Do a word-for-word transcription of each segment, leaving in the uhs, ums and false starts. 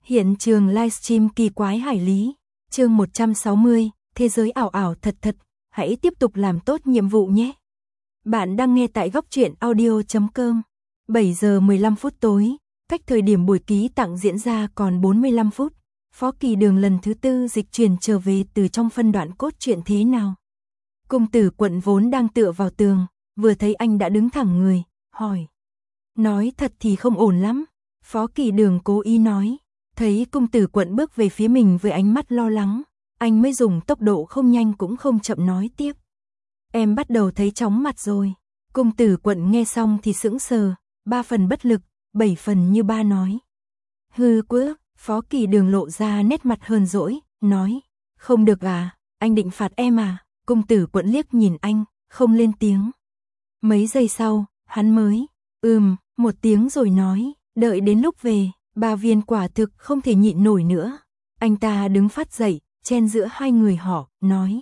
Hiện trường livestream kỳ quái hải lý, chương một trăm sáu mươi, thế giới ảo ảo thật thật, hãy tiếp tục làm tốt nhiệm vụ nhé. Bạn đang nghe tại góc truyện audio chấm com. bảy giờ mười lăm phút tối, cách thời điểm buổi ký tặng diễn ra còn bốn mươi lăm phút. Phó Kỳ Đường lần thứ tư dịch chuyển trở về từ trong phân đoạn cốt truyện thế nào. Công tử Quận vốn đang tựa vào tường, vừa thấy anh đã đứng thẳng người, hỏi. Nói thật thì không ổn lắm, Phó Kỳ Đường cố ý nói. Thấy công tử Quận bước về phía mình với ánh mắt lo lắng, anh mới dùng tốc độ không nhanh cũng không chậm nói tiếp. Em bắt đầu thấy chóng mặt rồi. Công tử Quận nghe xong thì sững sờ, ba phần bất lực, bảy phần như ba nói. Hư quước, Phó Kỳ Đường lộ ra nét mặt hờn dỗi, nói. Không được à, anh định phạt em à? Công tử Quận liếc nhìn anh, không lên tiếng. Mấy giây sau, hắn mới, ừm, một tiếng rồi nói, đợi đến lúc về. Bà Viên quả thực không thể nhịn nổi nữa. Anh ta đứng phát dậy, chen giữa hai người họ, nói.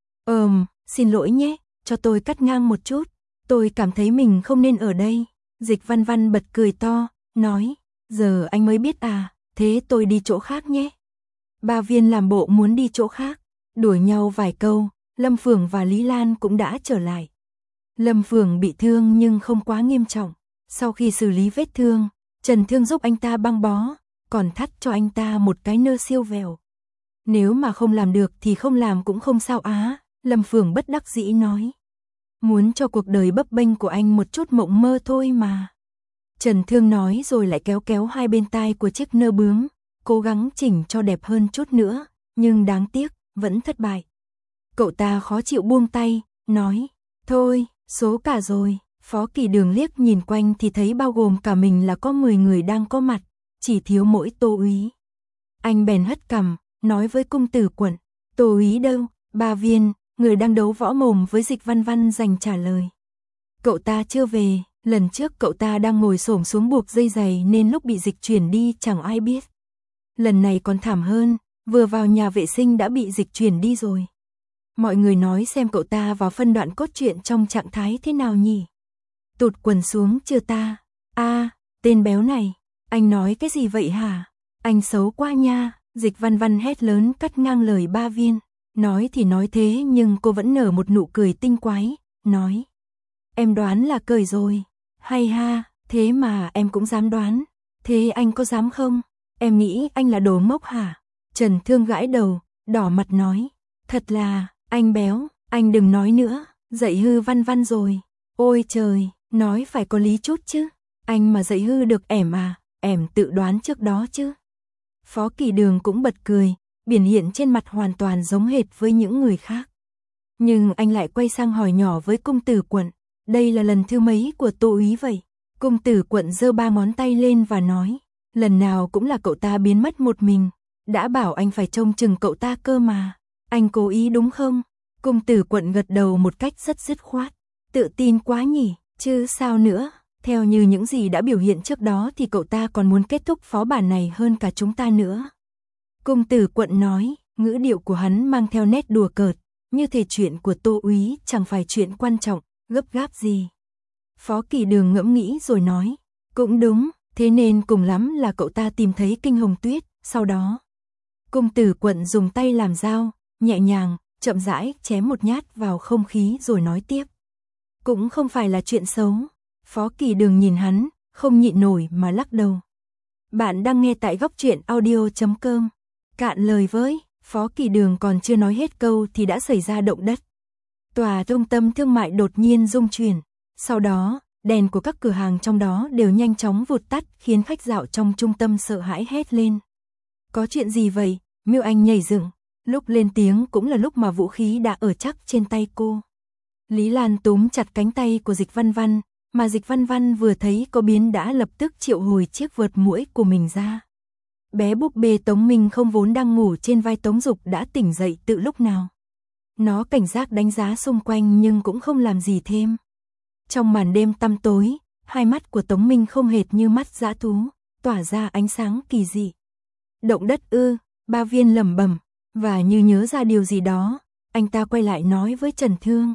Ờm, xin lỗi nhé, cho tôi cắt ngang một chút. Tôi cảm thấy mình không nên ở đây. Dịch Văn Văn bật cười to, nói. Giờ anh mới biết à, thế tôi đi chỗ khác nhé. Bà Viên làm bộ muốn đi chỗ khác. Đuổi nhau vài câu, Lâm Phượng và Lý Lan cũng đã trở lại. Lâm Phượng bị thương nhưng không quá nghiêm trọng. Sau khi xử lý vết thương, Trần Thương giúp anh ta băng bó, còn thắt cho anh ta một cái nơ siêu vẹo. Nếu mà không làm được thì không làm cũng không sao á, Lâm Phượng bất đắc dĩ nói. Muốn cho cuộc đời bấp bênh của anh một chút mộng mơ thôi mà. Trần Thương nói rồi lại kéo kéo hai bên tai của chiếc nơ bướm, cố gắng chỉnh cho đẹp hơn chút nữa, nhưng đáng tiếc, vẫn thất bại. Cậu ta khó chịu buông tay, nói, thôi, số cả rồi. Phó Kỳ Đường liếc nhìn quanh thì thấy bao gồm cả mình là có mười người đang có mặt, chỉ thiếu mỗi Tô Úy. Anh bèn hất cằm, nói với công tử Quận, Tô Úy đâu? Bà Viên, người đang đấu võ mồm với Dịch Văn Văn dành trả lời. Cậu ta chưa về, lần trước cậu ta đang ngồi xổm xuống buộc dây giày nên lúc bị dịch chuyển đi chẳng ai biết. Lần này còn thảm hơn, vừa vào nhà vệ sinh đã bị dịch chuyển đi rồi. Mọi người nói xem cậu ta vào phân đoạn cốt truyện trong trạng thái thế nào nhỉ? Tụt quần xuống chưa ta? A, à, tên béo này, anh nói cái gì vậy hả? Anh xấu quá nha, Dịch Văn Văn hét lớn cắt ngang lời Ba Viên. Nói thì nói thế nhưng cô vẫn nở một nụ cười tinh quái, nói. Em đoán là cười rồi. Hay ha, thế mà em cũng dám đoán. Thế anh có dám không? Em nghĩ anh là đồ ngốc hả? Trần Thương gãi đầu, đỏ mặt nói. Thật là, anh béo, anh đừng nói nữa, dạy hư Văn Văn rồi. Ôi trời! Nói phải có lý chút chứ, anh mà dạy hư được ẻm à, ẻm tự đoán trước đó chứ. Phó Kỳ Đường cũng bật cười, biểu hiện trên mặt hoàn toàn giống hệt với những người khác. Nhưng anh lại quay sang hỏi nhỏ với công tử Quận, đây là lần thứ mấy của Tô Úy vậy? Công tử Quận giơ ba ngón tay lên và nói, lần nào cũng là cậu ta biến mất một mình, đã bảo anh phải trông chừng cậu ta cơ mà, anh cố ý đúng không? Công tử Quận gật đầu một cách rất dứt khoát, tự tin quá nhỉ? Chứ sao nữa, theo như những gì đã biểu hiện trước đó thì cậu ta còn muốn kết thúc phó bản này hơn cả chúng ta nữa. Công tử Quận nói, ngữ điệu của hắn mang theo nét đùa cợt, như thể chuyện của Tô Úy chẳng phải chuyện quan trọng, gấp gáp gì. Phó Kỳ Đường ngẫm nghĩ rồi nói, cũng đúng, thế nên cùng lắm là cậu ta tìm thấy Kinh Hồng Tuyết, sau đó. Công tử Quận dùng tay làm dao, nhẹ nhàng, chậm rãi chém một nhát vào không khí rồi nói tiếp. Cũng không phải là chuyện xấu. Phó Kỳ Đường nhìn hắn, không nhịn nổi mà lắc đầu. Bạn đang nghe tại góc truyện audio chấm com. Cạn lời với, Phó Kỳ Đường còn chưa nói hết câu thì đã xảy ra động đất. Tòa trung tâm thương mại đột nhiên rung chuyển. Sau đó, đèn của các cửa hàng trong đó đều nhanh chóng vụt tắt khiến khách dạo trong trung tâm sợ hãi hét lên. Có chuyện gì vậy? Miêu Anh nhảy dựng. Lúc lên tiếng cũng là lúc mà vũ khí đã ở chắc trên tay cô. Lý Lan túm chặt cánh tay của Dịch Văn Văn, mà Dịch Văn Văn vừa thấy có biến đã lập tức triệu hồi chiếc vợt muỗi của mình ra. Bé búp bê Tống Minh không vốn đang ngủ trên vai Tống Dục đã tỉnh dậy từ lúc nào. Nó cảnh giác đánh giá xung quanh nhưng cũng không làm gì thêm. Trong màn đêm tăm tối, hai mắt của Tống Minh không hệt như mắt dã thú, tỏa ra ánh sáng kỳ dị. Động đất ư, Ba Viên lẩm bẩm, và như nhớ ra điều gì đó, anh ta quay lại nói với Trần Thương.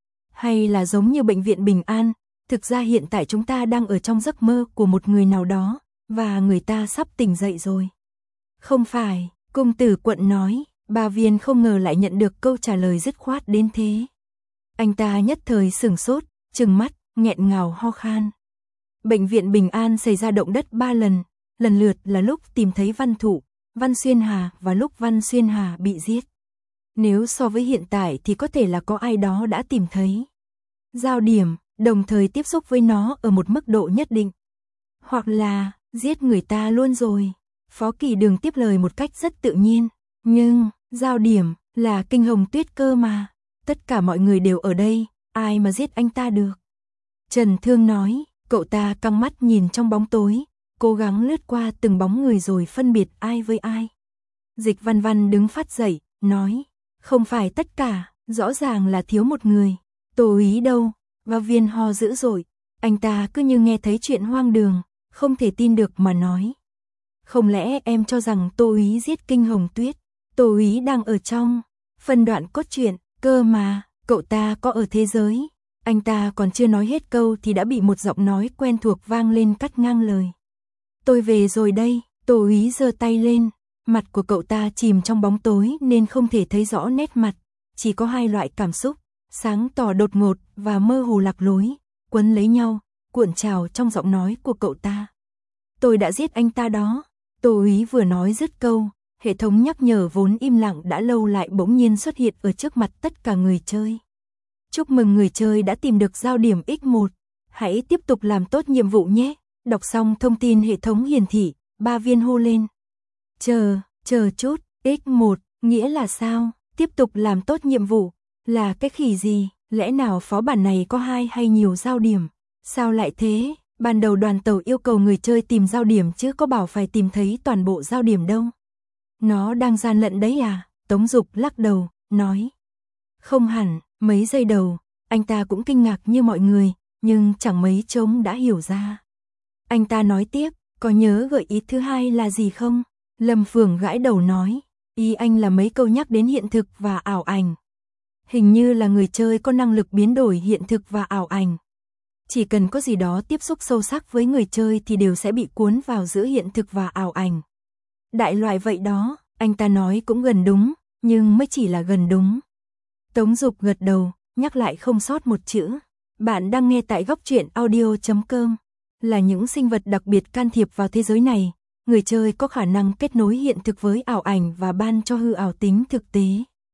Hay là giống như bệnh viện Bình An, thực ra hiện tại chúng ta đang ở trong giấc mơ của một người nào đó, và người ta sắp tỉnh dậy rồi. Không phải, cung tử quận nói. Ba Viên không ngờ lại nhận được câu trả lời dứt khoát đến thế. Anh ta nhất thời sửng sốt, trừng mắt, nghẹn ngào ho khan. Bệnh viện Bình An xảy ra động đất ba lần, lần lượt là lúc tìm thấy Văn Thụ, Văn Xuyên Hà và lúc Văn Xuyên Hà bị giết. Nếu so với hiện tại thì có thể là có ai đó đã tìm thấy giao điểm, đồng thời tiếp xúc với nó ở một mức độ nhất định. Hoặc là, giết người ta luôn rồi. Phó Kỳ Đường tiếp lời một cách rất tự nhiên. Nhưng, giao điểm, là Kinh Hồng Tuyết cơ mà. Tất cả mọi người đều ở đây, ai mà giết anh ta được. Trần Thương nói, cậu ta căng mắt nhìn trong bóng tối, cố gắng lướt qua từng bóng người rồi phân biệt ai với ai. Dịch Văn Văn đứng phát dậy, nói, không phải tất cả, rõ ràng là thiếu một người. Tô Úy đâu? Và Viên ho dữ dội, anh ta cứ như nghe thấy chuyện hoang đường, không thể tin được mà nói. Không lẽ em cho rằng Tô Úy giết Kinh Hồng Tuyết? Tô Úy đang ở trong phân đoạn cốt truyện, cơ mà, cậu ta có ở thế giới. Anh ta còn chưa nói hết câu thì đã bị một giọng nói quen thuộc vang lên cắt ngang lời. Tôi về rồi đây. Tô Úy giơ tay lên, mặt của cậu ta chìm trong bóng tối nên không thể thấy rõ nét mặt, chỉ có hai loại cảm xúc, sáng tỏ đột ngột và mơ hồ lạc lối, quấn lấy nhau, cuộn trào trong giọng nói của cậu ta. Tôi đã giết anh ta đó. Tô Úy vừa nói dứt câu, hệ thống nhắc nhở vốn im lặng đã lâu lại bỗng nhiên xuất hiện ở trước mặt tất cả người chơi. Chúc mừng người chơi đã tìm được giao điểm x một. Hãy tiếp tục làm tốt nhiệm vụ nhé. Đọc xong thông tin hệ thống hiển thị, Ba Viên hô lên. Chờ, chờ chút, x một, nghĩa là sao? Tiếp tục làm tốt nhiệm vụ, là cái khỉ gì? Lẽ nào phó bản này có hai hay nhiều giao điểm? Sao lại thế? Ban đầu đoàn tàu yêu cầu người chơi tìm giao điểm chứ có bảo phải tìm thấy toàn bộ giao điểm đâu. Nó đang gian lận đấy à? Tống Dục lắc đầu, nói. Không hẳn, mấy giây đầu, anh ta cũng kinh ngạc như mọi người, nhưng chẳng mấy chốc đã hiểu ra. Anh ta nói tiếp, có nhớ gợi ý thứ hai là gì không? Lâm Phượng gãi đầu nói, ý anh là mấy câu nhắc đến hiện thực và ảo ảnh. Hình như là người chơi có năng lực biến đổi hiện thực và ảo ảnh. Chỉ cần có gì đó tiếp xúc sâu sắc với người chơi thì đều sẽ bị cuốn vào giữa hiện thực và ảo ảnh. Đại loại vậy đó, anh ta nói cũng gần đúng, nhưng mới chỉ là gần đúng. Tống Dục gật đầu, nhắc lại không sót một chữ. Bạn đang nghe tại góc truyện audio chấm com. Là những sinh vật đặc biệt can thiệp vào thế giới này, người chơi có khả năng kết nối hiện thực với ảo ảnh và ban cho hư ảo tính thực tế.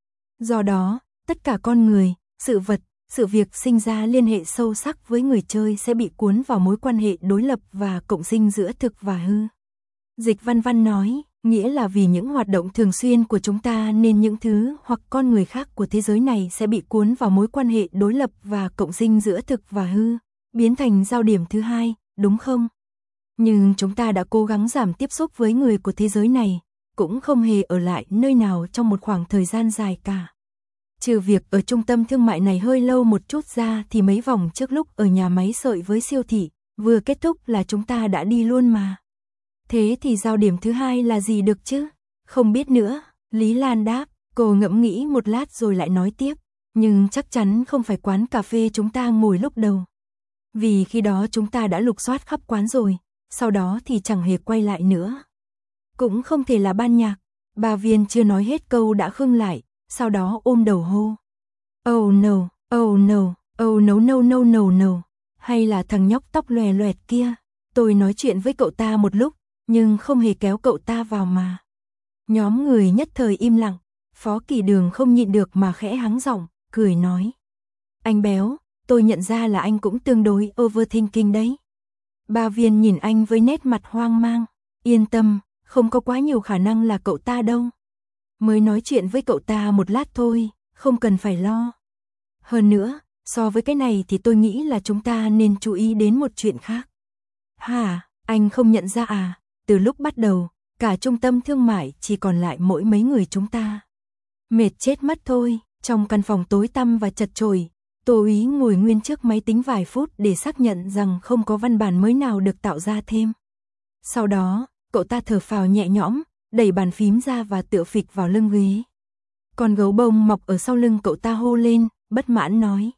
Do đó, tất cả con người, sự vật, sự việc sinh ra liên hệ sâu sắc với người chơi sẽ bị cuốn vào mối quan hệ đối lập và cộng sinh giữa thực và hư. Dịch Văn Văn nói, nghĩa là vì những hoạt động thường xuyên của chúng ta nên những thứ hoặc con người khác của thế giới này sẽ bị cuốn vào mối quan hệ đối lập và cộng sinh giữa thực và hư, biến thành giao điểm thứ hai, đúng không? Nhưng chúng ta đã cố gắng giảm tiếp xúc với người của thế giới này, cũng không hề ở lại nơi nào trong một khoảng thời gian dài cả. Trừ việc ở trung tâm thương mại này hơi lâu một chút ra thì mấy vòng trước lúc ở nhà máy sợi với siêu thị, vừa kết thúc là chúng ta đã đi luôn mà. Thế thì giao điểm thứ hai là gì được chứ? Không biết nữa, Lý Lan đáp, cô ngẫm nghĩ một lát rồi lại nói tiếp, nhưng chắc chắn không phải quán cà phê chúng ta ngồi lúc đầu. Vì khi đó chúng ta đã lục soát khắp quán rồi, sau đó thì chẳng hề quay lại nữa. Cũng không thể là ban nhạc. Ba Viên chưa nói hết câu đã khưng lại, sau đó ôm đầu hô. Oh no, oh no, oh no no no no no. Hay là thằng nhóc tóc lòe loẹt kia. Tôi nói chuyện với cậu ta một lúc, nhưng không hề kéo cậu ta vào mà. Nhóm người nhất thời im lặng, Phó Kỳ Đường không nhịn được mà khẽ hắng giọng, cười nói. Anh Béo, tôi nhận ra là anh cũng tương đối overthinking đấy. Ba Viên nhìn anh với nét mặt hoang mang. Yên tâm, không có quá nhiều khả năng là cậu ta đâu. Mới nói chuyện với cậu ta một lát thôi, không cần phải lo. Hơn nữa, so với cái này thì tôi nghĩ là chúng ta nên chú ý đến một chuyện khác. Hả, anh không nhận ra à? Từ lúc bắt đầu, cả trung tâm thương mại chỉ còn lại mỗi mấy người chúng ta. Mệt chết mất thôi, trong căn phòng tối tăm và chật chội, Tô Úy ngồi nguyên trước máy tính vài phút để xác nhận rằng không có văn bản mới nào được tạo ra thêm. Sau đó, cậu ta thở phào nhẹ nhõm, đẩy bàn phím ra và tựa phịch vào lưng ghế. Con gấu bông mọc ở sau lưng cậu ta hô lên, bất mãn nói.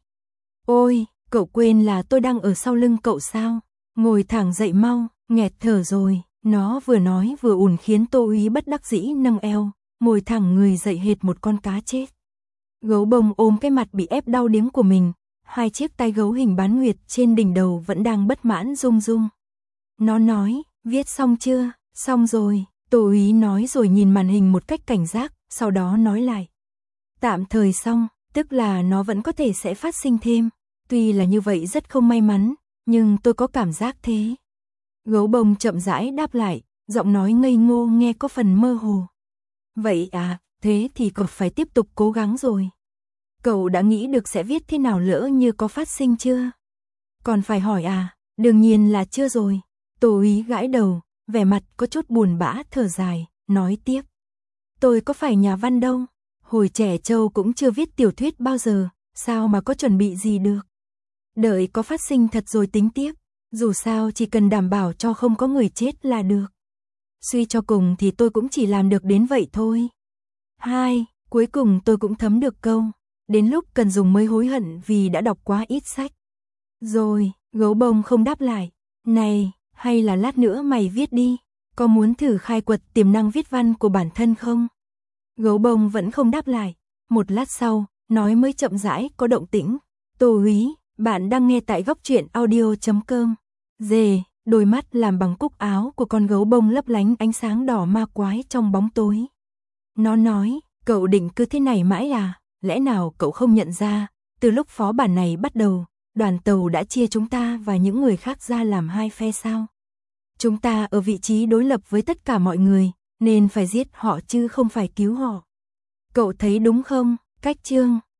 Ôi, cậu quên là tôi đang ở sau lưng cậu sao? Ngồi thẳng dậy mau, nghẹt thở rồi. Nó vừa nói vừa ủn khiến Tô Úy bất đắc dĩ nâng eo, ngồi thẳng người dậy hệt một con cá chết. Gấu bông ôm cái mặt bị ép đau điếng của mình, hai chiếc tai gấu hình bán nguyệt trên đỉnh đầu vẫn đang bất mãn rung rung. Nó nói, viết xong chưa? Xong rồi, Tô Úy nói rồi nhìn màn hình một cách cảnh giác, sau đó nói lại. Tạm thời xong, tức là nó vẫn có thể sẽ phát sinh thêm. Tuy là như vậy rất không may mắn, nhưng tôi có cảm giác thế. Gấu bông chậm rãi đáp lại, giọng nói ngây ngô nghe có phần mơ hồ. Vậy à, thế thì cậu phải tiếp tục cố gắng rồi. Cậu đã nghĩ được sẽ viết thế nào lỡ như có phát sinh chưa? Còn phải hỏi à, đương nhiên là chưa rồi. Tô Úy gãi đầu, vẻ mặt có chút buồn bã thở dài, nói tiếp. Tôi có phải nhà văn đâu, hồi trẻ trâu cũng chưa viết tiểu thuyết bao giờ, sao mà có chuẩn bị gì được. Đợi có phát sinh thật rồi tính tiếp, dù sao chỉ cần đảm bảo cho không có người chết là được. Suy cho cùng thì tôi cũng chỉ làm được đến vậy thôi. Hai, cuối cùng tôi cũng thấm được câu, đến lúc cần dùng mới hối hận vì đã đọc quá ít sách. Rồi, gấu bông không đáp lại, này, hay là lát nữa mày viết đi, có muốn thử khai quật tiềm năng viết văn của bản thân không? Gấu bông vẫn không đáp lại, một lát sau, nói mới chậm rãi có động tĩnh. Tô Úy, bạn đang nghe tại góc truyện audio chấm com. Dề, đôi mắt làm bằng cúc áo của con gấu bông lấp lánh ánh sáng đỏ ma quái trong bóng tối. Nó nói, cậu định cứ thế này mãi à, lẽ nào cậu không nhận ra, từ lúc phó bản này bắt đầu, đoàn tàu đã chia chúng ta và những người khác ra làm hai phe sao? Chúng ta ở vị trí đối lập với tất cả mọi người, nên phải giết họ chứ không phải cứu họ. Cậu thấy đúng không, Cách Chương?